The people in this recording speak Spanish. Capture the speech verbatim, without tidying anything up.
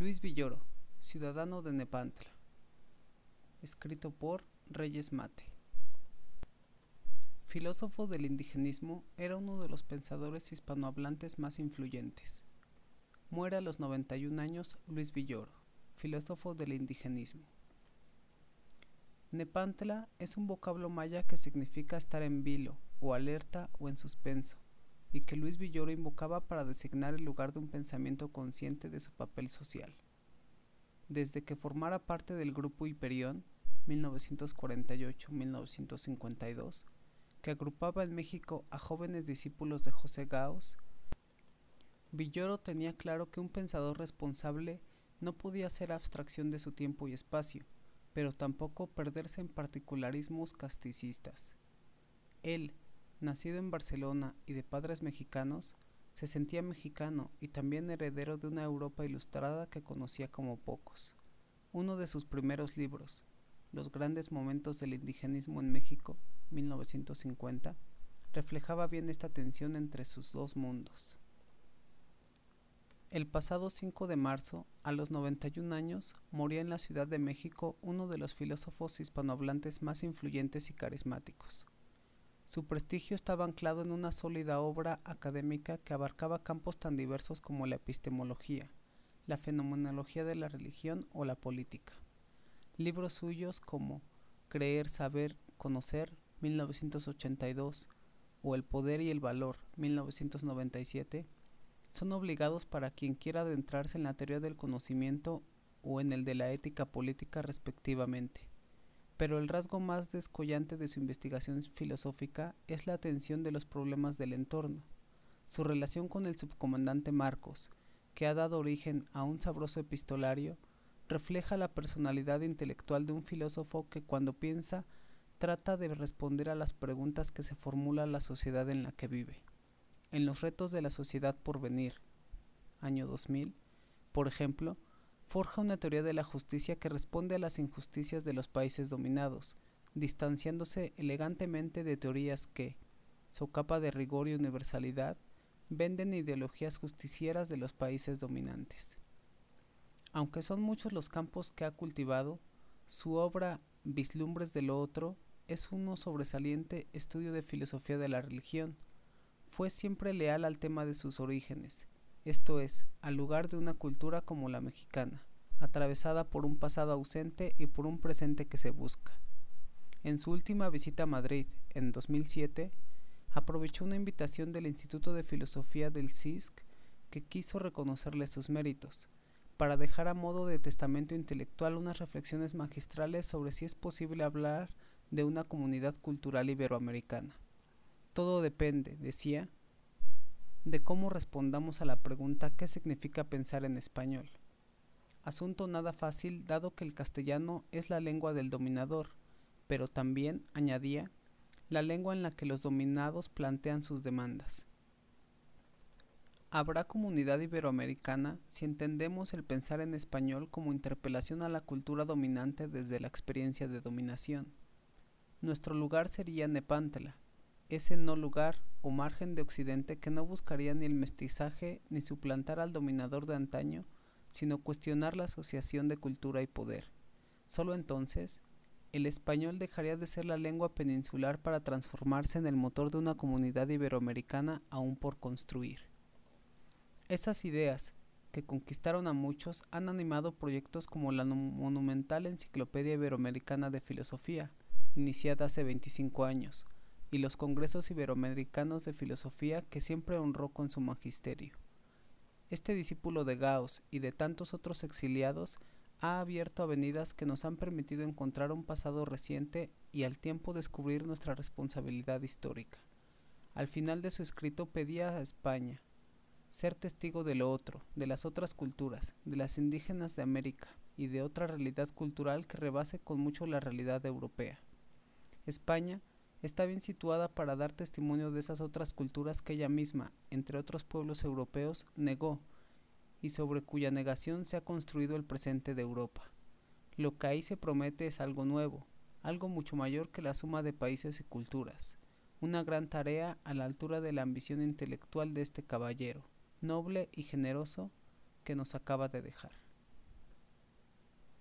Luis Villoro, ciudadano de Nepantla. Escrito por Reyes Mate. Filósofo del indigenismo, era uno de los pensadores hispanohablantes más influyentes. Muere a los noventa y un años Luis Villoro, filósofo del indigenismo. Nepantla es un vocablo maya que significa estar en vilo, o alerta o en suspenso, y que Luis Villoro invocaba para designar el lugar de un pensamiento consciente de su papel social. Desde que formara parte del grupo Hiperión, mil novecientos cuarenta y ocho a mil novecientos cincuenta y dos, que agrupaba en México a jóvenes discípulos de José Gauss, Villoro tenía claro que un pensador responsable no podía hacer abstracción de su tiempo y espacio, pero tampoco perderse en particularismos casticistas. Él, nacido en Barcelona y de padres mexicanos, se sentía mexicano y también heredero de una Europa ilustrada que conocía como pocos. Uno de sus primeros libros, Los grandes momentos del indigenismo en México, mil novecientos cincuenta, reflejaba bien esta tensión entre sus dos mundos. El pasado cinco de marzo, a los noventa y un años, moría en la Ciudad de México uno de los filósofos hispanohablantes más influyentes y carismáticos. Su prestigio estaba anclado en una sólida obra académica que abarcaba campos tan diversos como la epistemología, la fenomenología de la religión o la política. Libros suyos como Creer, Saber, Conocer, mil novecientos ochenta y dos, o El Poder y el Valor, mil novecientos noventa y siete, son obligados para quien quiera adentrarse en la teoría del conocimiento o en el de la ética política respectivamente. Pero el rasgo más descollante de su investigación filosófica es la atención de los problemas del entorno. Su relación con el subcomandante Marcos, que ha dado origen a un sabroso epistolario, refleja la personalidad intelectual de un filósofo que cuando piensa trata de responder a las preguntas que se formula la sociedad en la que vive. En Los retos de la sociedad por venir, año dos mil, por ejemplo, forja una teoría de la justicia que responde a las injusticias de los países dominados, distanciándose elegantemente de teorías que, socapa de rigor y universalidad, venden ideologías justicieras de los países dominantes. Aunque son muchos los campos que ha cultivado, su obra Vislumbres de lo otro es un sobresaliente estudio de filosofía de la religión. Fue siempre leal al tema de sus orígenes, esto es, al lugar de una cultura como la mexicana, atravesada por un pasado ausente y por un presente que se busca. En su última visita a Madrid, en dos mil siete, aprovechó una invitación del Instituto de Filosofía del C I S C que quiso reconocerle sus méritos, para dejar a modo de testamento intelectual unas reflexiones magistrales sobre si es posible hablar de una comunidad cultural iberoamericana. Todo depende, decía, de cómo respondamos a la pregunta ¿qué significa pensar en español? Asunto nada fácil dado que el castellano es la lengua del dominador, pero también, añadía, la lengua en la que los dominados plantean sus demandas. Habrá comunidad iberoamericana si entendemos el pensar en español como interpelación a la cultura dominante desde la experiencia de dominación. Nuestro lugar sería Nepantla, ese no lugar o margen de Occidente que no buscaría ni el mestizaje ni suplantar al dominador de antaño, sino cuestionar la asociación de cultura y poder. Solo entonces, el español dejaría de ser la lengua peninsular para transformarse en el motor de una comunidad iberoamericana aún por construir. Esas ideas, que conquistaron a muchos, han animado proyectos como la monumental Enciclopedia Iberoamericana de Filosofía, iniciada hace veinticinco años, y los Congresos Iberoamericanos de Filosofía que siempre honró con su magisterio. Este discípulo de Gauss y de tantos otros exiliados ha abierto avenidas que nos han permitido encontrar un pasado reciente y al tiempo descubrir nuestra responsabilidad histórica. Al final de su escrito pedía a España ser testigo de lo otro, de las otras culturas, de las indígenas de América y de otra realidad cultural que rebase con mucho la realidad europea. España está bien situada para dar testimonio de esas otras culturas que ella misma, entre otros pueblos europeos, negó y sobre cuya negación se ha construido el presente de Europa. Lo que ahí se promete es algo nuevo, algo mucho mayor que la suma de países y culturas, una gran tarea a la altura de la ambición intelectual de este caballero, noble y generoso, que nos acaba de dejar.